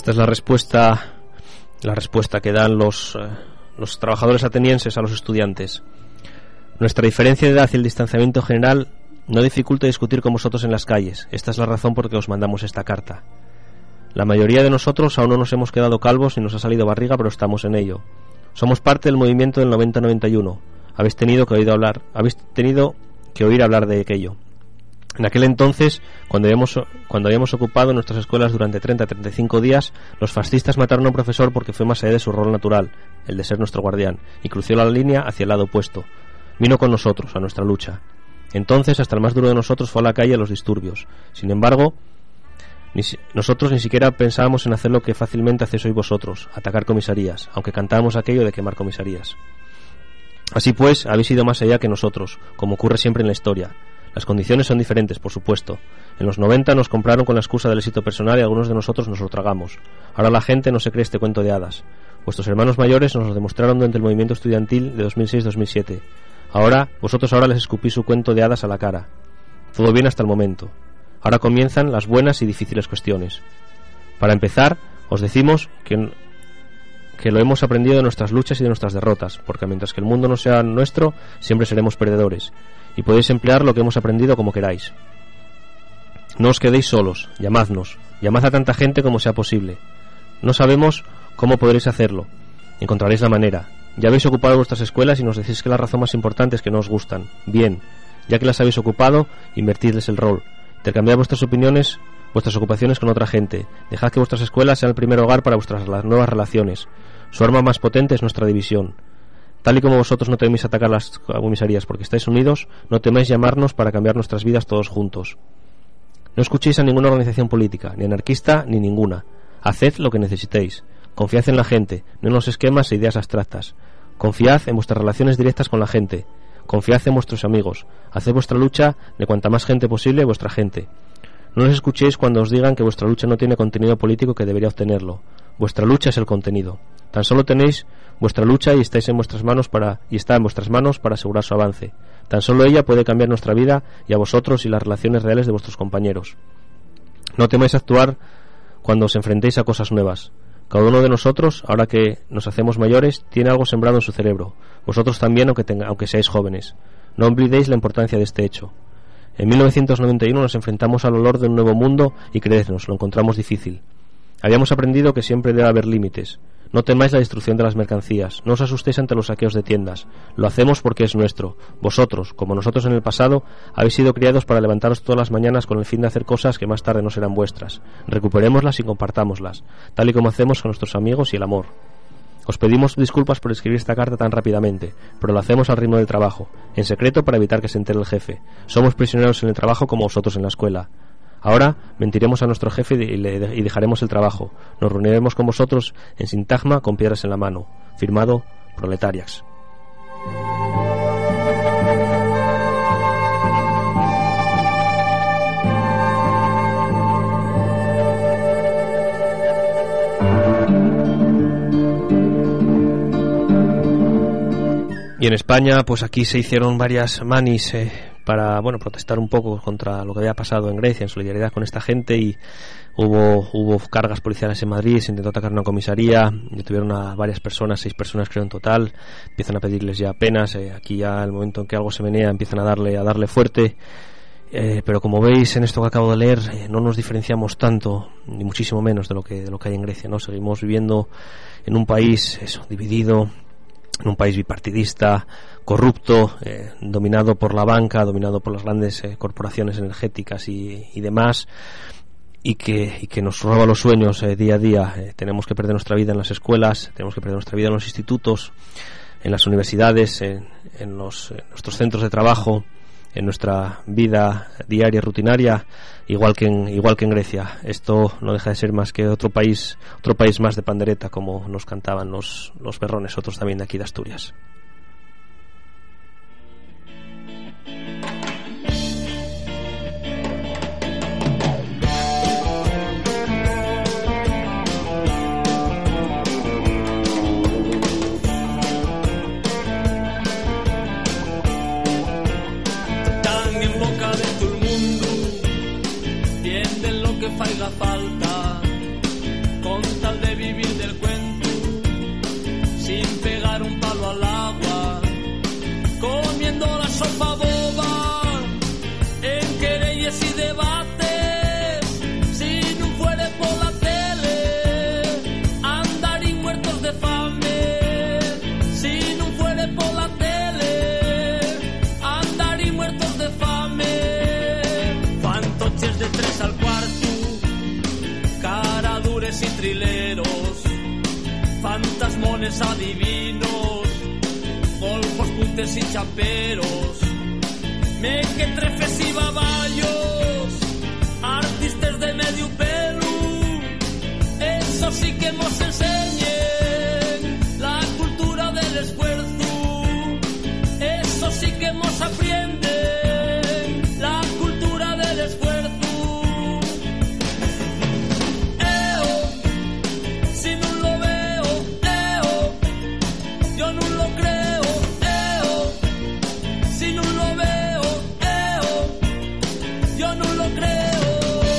Esta es la respuesta, la respuesta que dan los, eh, los trabajadores atenienses a los estudiantes. Nuestra diferencia de edad y el distanciamiento general no dificulta discutir con vosotros en las calles. Esta es la razón por que os mandamos esta carta. La mayoría de nosotros aún no nos hemos quedado calvos ni nos ha salido barriga, pero estamos en ello. Somos parte del movimiento del noventa noventa y uno. Habéis tenido que oír hablar, habéis tenido que oír hablar de aquello. En aquel entonces, cuando habíamos, cuando habíamos ocupado nuestras escuelas durante treinta a treinta y cinco días, los fascistas mataron a un profesor porque fue más allá de su rol natural, el de ser nuestro guardián, y cruzó la línea hacia el lado opuesto. Vino con nosotros, a nuestra lucha. Entonces, hasta el más duro de nosotros fue a la calle a los disturbios. Sin embargo, ni si, nosotros ni siquiera pensábamos en hacer lo que fácilmente hacéis hoy vosotros, atacar comisarías, aunque cantábamos aquello de quemar comisarías. Así pues, habéis ido más allá que nosotros, como ocurre siempre en la historia. Las condiciones son diferentes, por supuesto. En los noventa nos compraron con la excusa del éxito personal y algunos de nosotros nos lo tragamos. Ahora la gente no se cree este cuento de hadas. Vuestros hermanos mayores nos lo demostraron durante el movimiento estudiantil de dos mil seis dos mil siete. Ahora, vosotros ahora les escupís su cuento de hadas a la cara. Todo bien hasta el momento. Ahora comienzan las buenas y difíciles cuestiones. Para empezar, os decimos que, que lo hemos aprendido de nuestras luchas y de nuestras derrotas, porque mientras que el mundo no sea nuestro, siempre seremos perdedores. Y podéis emplear lo que hemos aprendido como queráis. No os quedéis solos, llamadnos, llamad a tanta gente como sea posible. No sabemos cómo podréis hacerlo, encontraréis la manera. Ya habéis ocupado vuestras escuelas y nos decís que la razón más importante es que no os gustan. Bien, ya que las habéis ocupado, invertidles el rol. Intercambiad vuestras opiniones, vuestras ocupaciones con otra gente. Dejad que vuestras escuelas sean el primer hogar para vuestras nuevas relaciones. Su arma más potente es nuestra división. Tal y como vosotros no teméis atacar las comisarías porque estáis unidos, no temáis llamarnos para cambiar nuestras vidas todos juntos. No escuchéis a ninguna organización política, ni anarquista, ni ninguna. Haced lo que necesitéis. Confiad en la gente, no en los esquemas e ideas abstractas. Confiad en vuestras relaciones directas con la gente. Confiad en vuestros amigos. Haced vuestra lucha de cuanta más gente posible, vuestra gente. No les escuchéis cuando os digan que vuestra lucha no tiene contenido político que debería obtenerlo. Vuestra lucha es el contenido. Tan solo tenéis vuestra lucha y estáis en vuestras manos para y está en vuestras manos para asegurar su avance. Tan solo ella puede cambiar nuestra vida y a vosotros y las relaciones reales de vuestros compañeros. No temáis actuar cuando os enfrentéis a cosas nuevas. Cada uno de nosotros, ahora que nos hacemos mayores, tiene algo sembrado en su cerebro. Vosotros también, aunque, tenga, aunque seáis jóvenes. No olvidéis la importancia de este hecho. En mil novecientos noventa y uno nos enfrentamos al olor de un nuevo mundo y creednos, lo encontramos difícil. Habíamos aprendido que siempre debe haber límites. No temáis la destrucción de las mercancías, no os asustéis ante los saqueos de tiendas. Lo hacemos porque es nuestro. Vosotros, como nosotros en el pasado, habéis sido criados para levantaros todas las mañanas con el fin de hacer cosas que más tarde no serán vuestras. Recuperémoslas y compartámoslas, tal y como hacemos con nuestros amigos y el amor. Os pedimos disculpas por escribir esta carta tan rápidamente, pero lo hacemos al ritmo del trabajo, en secreto para evitar que se entere el jefe. Somos prisioneros en el trabajo como vosotros en la escuela. Ahora mentiremos a nuestro jefe y, le, y dejaremos el trabajo. Nos reuniremos con vosotros en sintagma con piedras en la mano. Firmado Proletarias. Y en España, pues aquí se hicieron varias manis eh, para, bueno, protestar un poco contra lo que había pasado en Grecia, en solidaridad con esta gente, y hubo hubo cargas policiales en Madrid, se intentó atacar una comisaría, detuvieron a varias personas, seis personas creo en total, empiezan a pedirles ya penas, eh, aquí ya el momento en que algo se menea empiezan a darle a darle fuerte, eh, pero como veis en esto que acabo de leer, eh, no nos diferenciamos tanto, ni muchísimo menos de lo que de lo que hay en Grecia, ¿no? Seguimos viviendo en un país, eso, dividido, en un país bipartidista, corrupto, eh, dominado por la banca, dominado por las grandes eh, corporaciones energéticas y, y demás, y que, y que nos roba los sueños eh, día a día. Eh, tenemos que perder nuestra vida en las escuelas, tenemos que perder nuestra vida en los institutos, en las universidades, en, en, los, en nuestros centros de trabajo, en nuestra vida diaria, rutinaria, igual que en, igual que en Grecia. Esto no deja de ser más que otro país, otro país más de pandereta, como nos cantaban los, los berrones, otros también de aquí de Asturias. Faiga falta con tal de vivir del cuento, sin pegar un palo al agua, comiendo la sopa boba, en querellas y debates, si no fuere por la tele, andarín muertos de fame, si no fuere por la tele, andarín muertos de fame, fantoches de tres al cuarto, caradures y trileros, fantasmones adivinos, golfos, puntes y chaperos, mequetrefes y baballos, artistas de medio pelo, eso sí que nos enseñen la cultura del esfuerzo, eso sí que nos aprenden la cultura del esfuerzo. Eo, si no lo veo, eo, yo no lo creo, eo, si no lo veo, eo, yo no lo creo.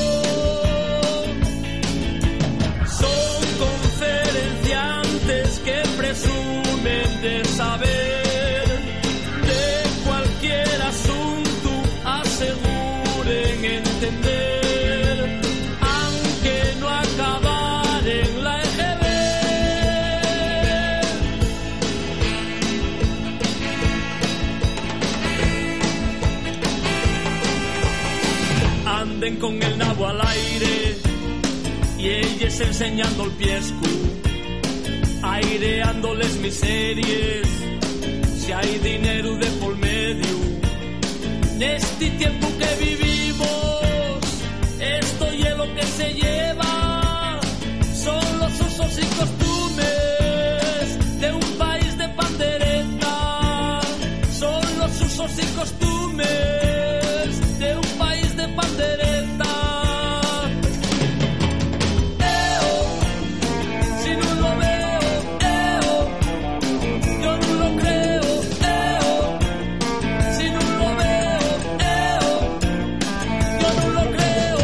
Son conferenciantes que presumen de saber de cualquier asunto, aseguren entender, aunque no acabar en la E G B. Anden con el nabo al aire y ellos enseñando el piescu, aireándoles miserias, si hay dinero de por medio, en este tiempo que vivimos, esto y es lo que se lleva, son los usos y costumbres de un país de pandereta, son los usos y costumbres de un país de pandereta. Eo, si no lo veo, eo, yo no lo creo, eo, si no lo veo, eo, yo no lo creo.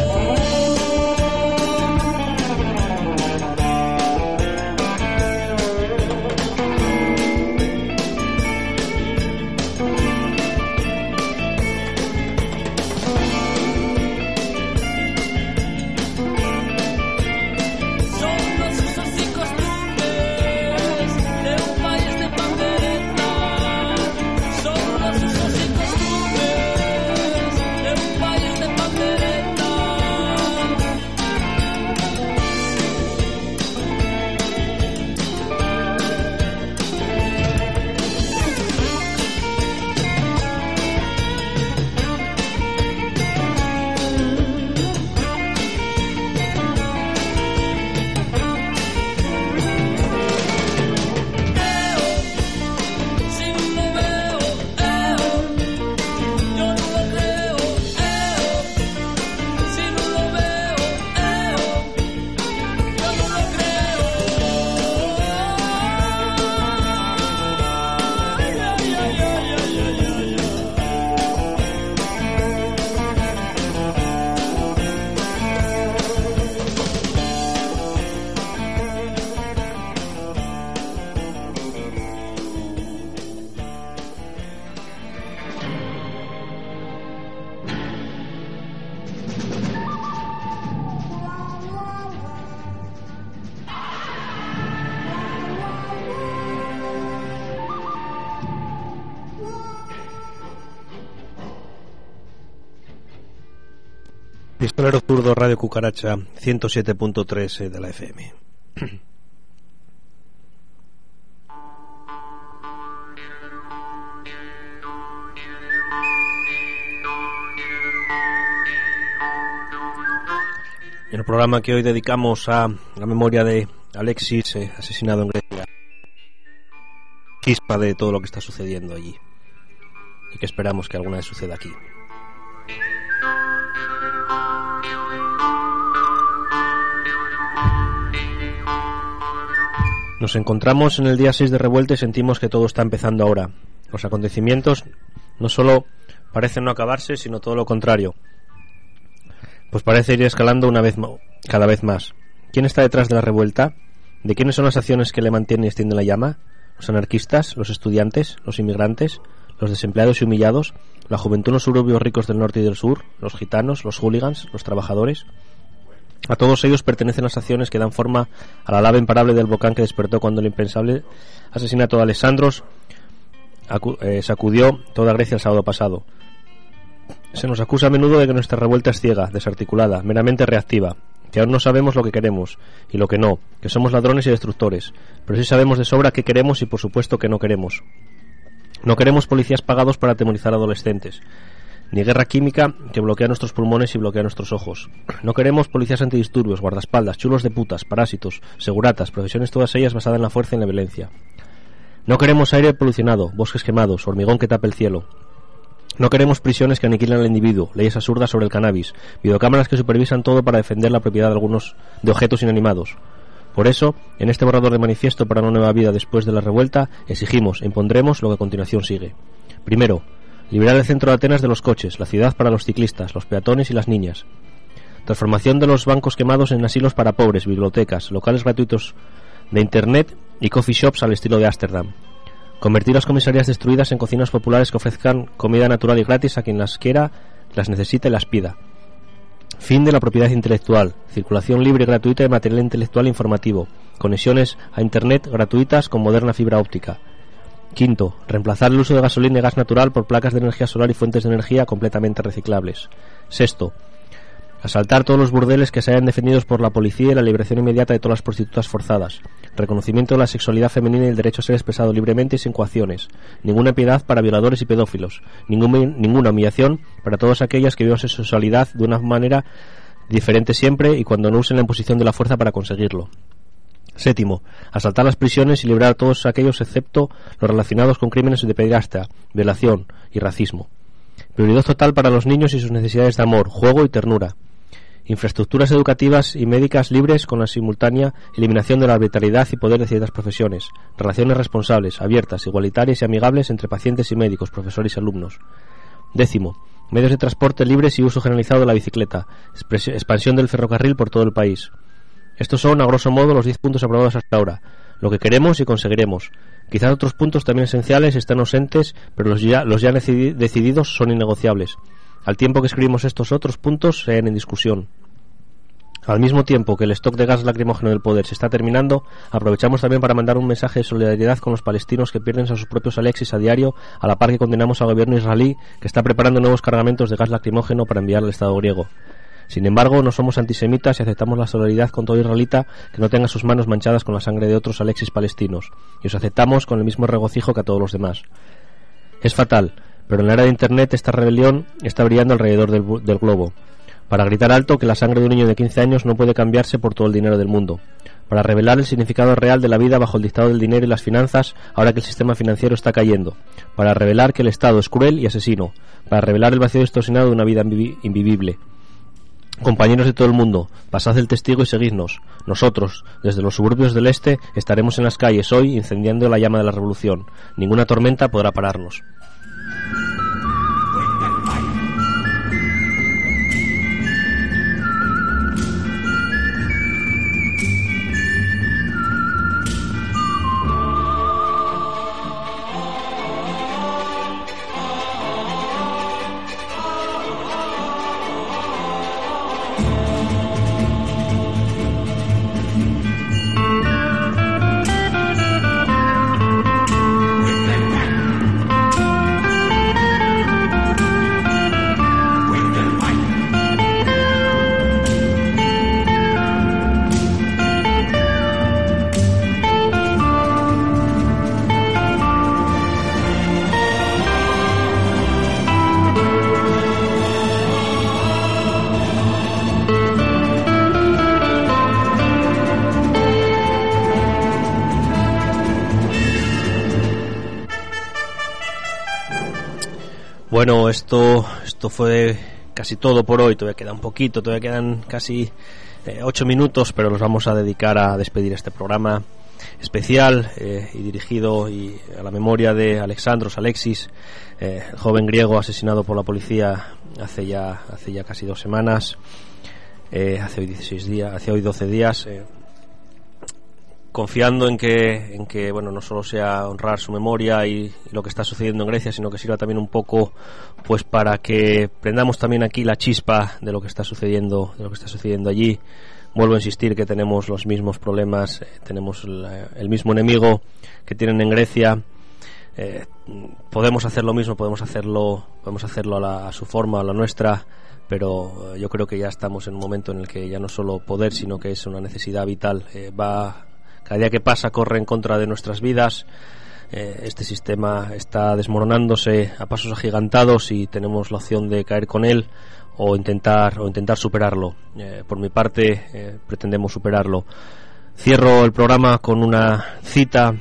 Son los usos y costumbres de un país de pandereta, son los usos y costumbres de un país de pandereta. Eo, si no lo veo, eo, yo no lo creo, eo, si no lo veo, eo, yo no lo creo. Ay, ay, ay, ay, ay, ay, ay, ay. Pistolero Zurdo, Radio Cucaracha, ciento siete punto tres de la F M. En el programa que hoy dedicamos a la memoria de Alexis, eh, asesinado en Grecia, chispa de todo lo que está sucediendo allí y que esperamos que alguna vez suceda aquí. Nos encontramos en el día seis de revuelta y sentimos que todo está empezando ahora. Los acontecimientos no solo parecen no acabarse, sino todo lo contrario. Pues parece ir escalando una vez cada vez más. ¿Quién está detrás de la revuelta? ¿De quiénes son las acciones que le mantienen y extienden la llama? ¿Los anarquistas? ¿Los estudiantes? ¿Los inmigrantes? ¿Los desempleados y humillados? ¿La juventud en los suburbios ricos del norte y del sur? ¿Los gitanos? ¿Los hooligans? ¿Los trabajadores? A todos ellos pertenecen las acciones que dan forma a la lava imparable del volcán que despertó cuando el impensable asesinato de Alessandros acu- eh, sacudió toda Grecia el sábado pasado. Se nos acusa a menudo de que nuestra revuelta es ciega, desarticulada, meramente reactiva, que aún no sabemos lo que queremos y lo que no, que somos ladrones y destructores, pero sí sabemos de sobra qué queremos y por supuesto que no queremos. No queremos policías pagados para atemorizar a adolescentes, ni guerra química que bloquea nuestros pulmones y bloquea nuestros ojos. No queremos policías antidisturbios, guardaespaldas, chulos de putas, parásitos, seguratas, profesiones todas ellas basadas en la fuerza y en la violencia. No queremos aire polucionado, bosques quemados, hormigón que tape el cielo. No queremos prisiones que aniquilan al individuo, leyes absurdas sobre el cannabis, videocámaras que supervisan todo para defender la propiedad de algunos de objetos inanimados. Por eso, en este borrador de manifiesto para una nueva vida después de la revuelta, exigimos e impondremos lo que a continuación sigue. Primero, liberar el centro de Atenas de los coches, la ciudad para los ciclistas, los peatones y las niñas. Transformación de los bancos quemados en asilos para pobres, bibliotecas, locales gratuitos de internet y coffee shops al estilo de Ámsterdam. Convertir las comisarías destruidas en cocinas populares que ofrezcan comida natural y gratis a quien las quiera, las necesite y las pida. Fin de la propiedad intelectual, circulación libre y gratuita de material intelectual informativo, conexiones a internet gratuitas con moderna fibra óptica. Quinto, reemplazar el uso de gasolina y gas natural por placas de energía solar y fuentes de energía completamente reciclables. Sexto, asaltar todos los burdeles que se hayan defendidos por la policía y la liberación inmediata de todas las prostitutas forzadas. Reconocimiento de la sexualidad femenina y el derecho a ser expresado libremente y sin coacciones. Ninguna piedad para violadores y pedófilos. Ningún, ninguna humillación para todas aquellas que vivan su sexualidad de una manera diferente siempre y cuando no usen la imposición de la fuerza para conseguirlo. Séptimo, asaltar las prisiones y librar a todos aquellos excepto los relacionados con crímenes de pederastia, violación y racismo. Prioridad total para los niños y sus necesidades de amor, juego y ternura. Infraestructuras educativas y médicas libres con la simultánea eliminación de la arbitrariedad y poder de ciertas profesiones. Relaciones responsables, abiertas, igualitarias y amigables entre pacientes y médicos, profesores y alumnos. Décimo, medios de transporte libres y uso generalizado de la bicicleta. Expansión del ferrocarril por todo el país. Estos son, a grosso modo, los diez puntos aprobados hasta ahora. Lo que queremos y conseguiremos. Quizás otros puntos también esenciales están ausentes, pero los ya, los ya decidi- decididos son innegociables. Al tiempo que escribimos estos otros puntos, se en discusión. Al mismo tiempo que el stock de gas lacrimógeno del poder se está terminando, aprovechamos también para mandar un mensaje de solidaridad con los palestinos que pierden a sus propios Alexis a diario, a la par que condenamos al gobierno israelí que está preparando nuevos cargamentos de gas lacrimógeno para enviar al Estado griego. Sin embargo, no somos antisemitas y aceptamos la solidaridad con todo israelita que no tenga sus manos manchadas con la sangre de otros Alexis palestinos, y os aceptamos con el mismo regocijo que a todos los demás. Es fatal, pero en la era de Internet esta rebelión está brillando alrededor del, del globo, para gritar alto que la sangre de un niño de quince años no puede cambiarse por todo el dinero del mundo, para revelar el significado real de la vida bajo el dictado del dinero y las finanzas ahora que el sistema financiero está cayendo, para revelar que el Estado es cruel y asesino, para revelar el vacío distorsionado de una vida invivi- invivible. Compañeros de todo el mundo, pasad el testigo y seguidnos. Nosotros, desde los suburbios del este, estaremos en las calles hoy incendiando la llama de la revolución. Ninguna tormenta podrá pararnos. Bueno, esto esto fue casi todo por hoy. Todavía queda un poquito, todavía quedan casi eh, ocho minutos, pero los vamos a dedicar a despedir este programa especial eh, y dirigido y a la memoria de Alexandros Alexis, eh, el joven griego asesinado por la policía hace ya hace ya casi dos semanas. eh, hace hoy dieciséis días, hace hoy doce días, eh, confiando en que, en que bueno, no solo sea honrar su memoria y, y lo que está sucediendo en Grecia, sino que sirva también un poco pues para que prendamos también aquí la chispa de lo que está sucediendo, de lo que está sucediendo allí. Vuelvo a insistir que tenemos los mismos problemas, eh, tenemos la, el mismo enemigo que tienen en Grecia. Eh, podemos hacer lo mismo, podemos hacerlo, podemos hacerlo a, la, a su forma, a la nuestra, pero yo creo que ya estamos en un momento en el que ya no solo poder, sino que es una necesidad vital. Eh, va Cada día que pasa corre en contra de nuestras vidas. Eh, este sistema está desmoronándose a pasos agigantados y tenemos la opción de caer con él o intentar o intentar superarlo. Eh, por mi parte, eh, pretendemos superarlo. Cierro el programa con una cita,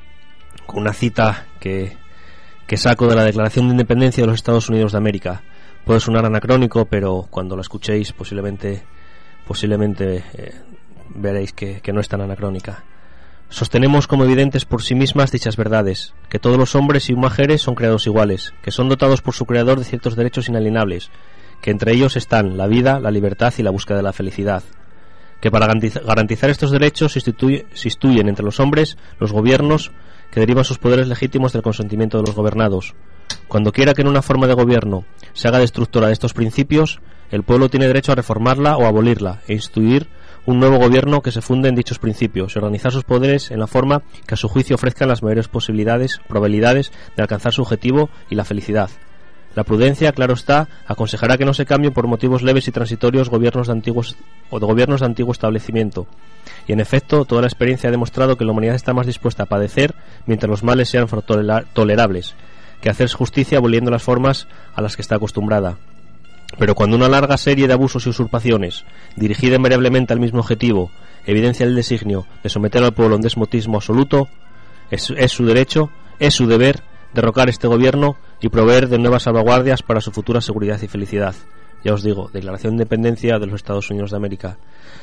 con una cita que, que saco de la Declaración de Independencia de los Estados Unidos de América. Puede sonar anacrónico, pero cuando lo escuchéis posiblemente, posiblemente eh, veréis que, que no es tan anacrónica. Sostenemos como evidentes por sí mismas dichas verdades, que todos los hombres y mujeres son creados iguales, que son dotados por su creador de ciertos derechos inalienables, que entre ellos están la vida, la libertad y la búsqueda de la felicidad, que para garantizar estos derechos se, instituye, se instituyen entre los hombres los gobiernos que derivan sus poderes legítimos del consentimiento de los gobernados. Cuando quiera que en una forma de gobierno se haga destructora de estos principios, el pueblo tiene derecho a reformarla o abolirla e instituir un nuevo gobierno que se funde en dichos principios y organizar sus poderes en la forma que a su juicio ofrezcan las mayores posibilidades, probabilidades de alcanzar su objetivo y la felicidad. La prudencia, claro está, aconsejará que no se cambien por motivos leves y transitorios gobiernos de antiguos o de gobiernos de antiguo establecimiento. Y en efecto, toda la experiencia ha demostrado que la humanidad está más dispuesta a padecer mientras los males sean tolerables, que hacer justicia aboliendo las formas a las que está acostumbrada. Pero cuando una larga serie de abusos y usurpaciones, dirigida invariablemente al mismo objetivo, evidencia el designio de someter al pueblo a un despotismo absoluto, es, es su derecho, es su deber derrocar este gobierno y proveer de nuevas salvaguardias para su futura seguridad y felicidad. Ya os digo, Declaración de Independencia de los Estados Unidos de América.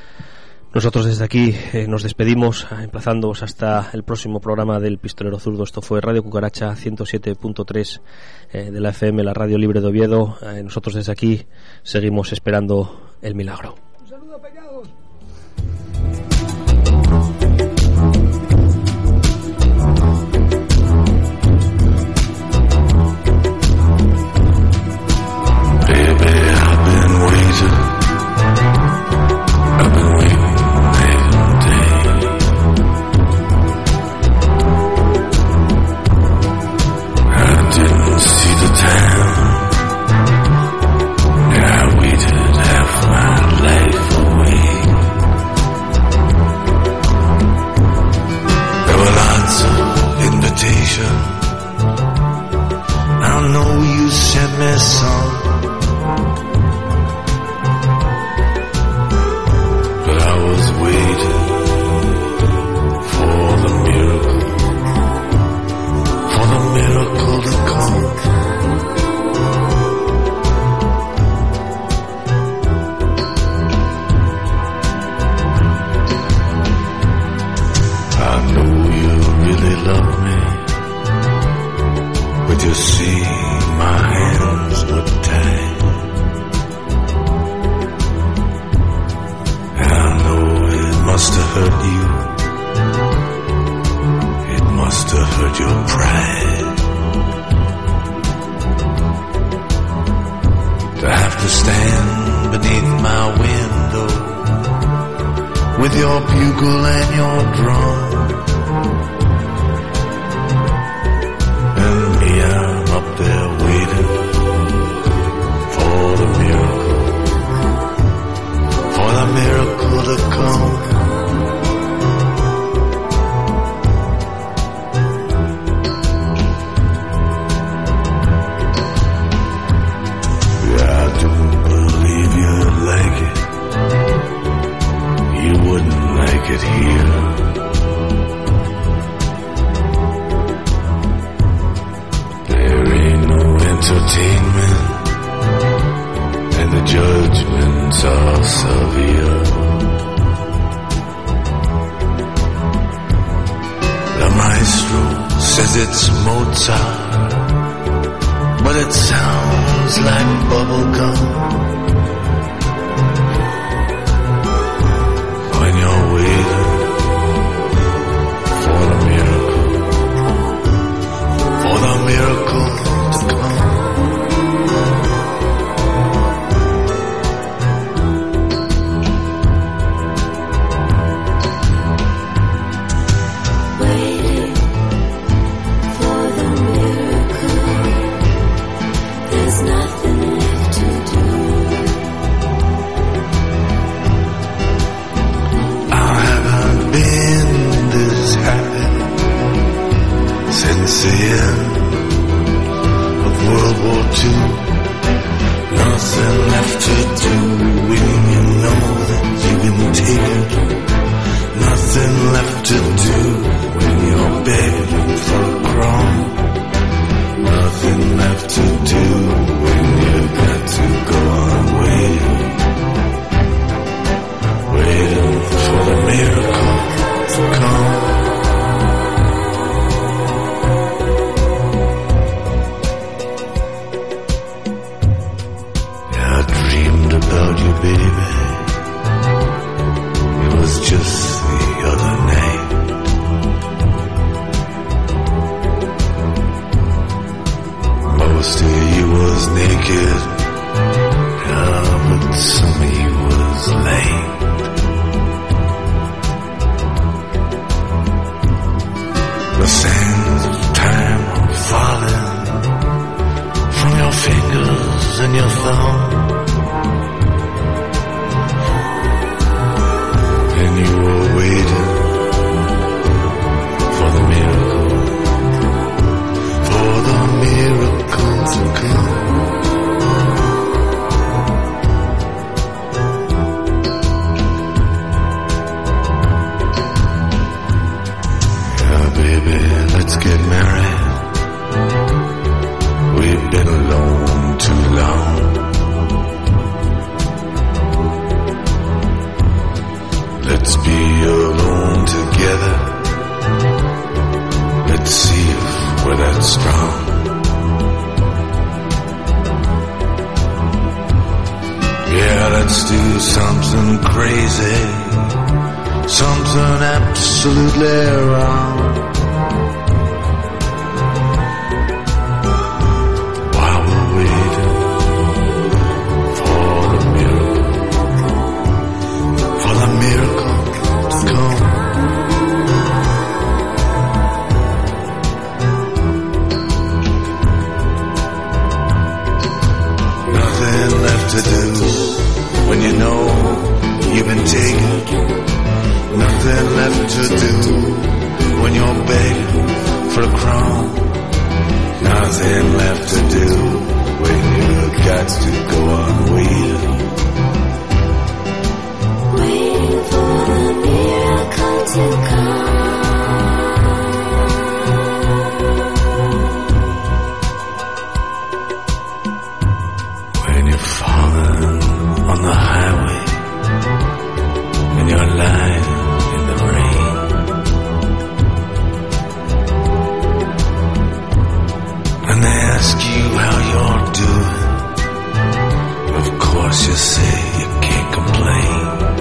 Nosotros desde aquí eh, nos despedimos, emplazándoos hasta el próximo programa del Pistolero Zurdo. Esto fue Radio Cucaracha ciento siete punto tres eh, de la F M, la Radio Libre de Oviedo. Eh, nosotros desde aquí seguimos esperando el milagro. Un saludo, pegados. Baby, I've been waiting. I've been waiting. See the town, and I waited half my life away. There were lots of invitations. I know you sent me some, but I was waiting for the miracle, for the miracle to come. Love me, but you see my hands were tied, and I know it must have hurt you, it must have hurt your pride, to have to stand beneath my window with your bugle and your drum. And me, I'm up there waiting for the miracle, for the miracle to come. Yeah, I do believe you'd like it. You wouldn't like it here. Entertainment, and the judgments are severe. The maestro says it's Mozart, but it sounds like bubblegum. together. Let's see if we're that strong. Yeah, let's do something crazy, something absolutely wrong. While we're waiting for the miracle, for the miracle to come. Nothing left to do when you know you've been taken. Nothing left to do when you're begging for a crumb. Nothing left to do when you've got to go on waiting. Waiting for the miracle to come. When you're falling on the highway and you're lying in the rain, and they ask you how you're doing, of course you say you can't complain.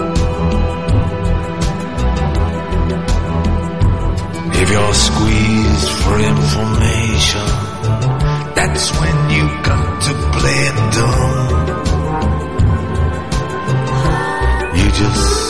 If you're squeezed for information, that's when you got to play it dumb. You just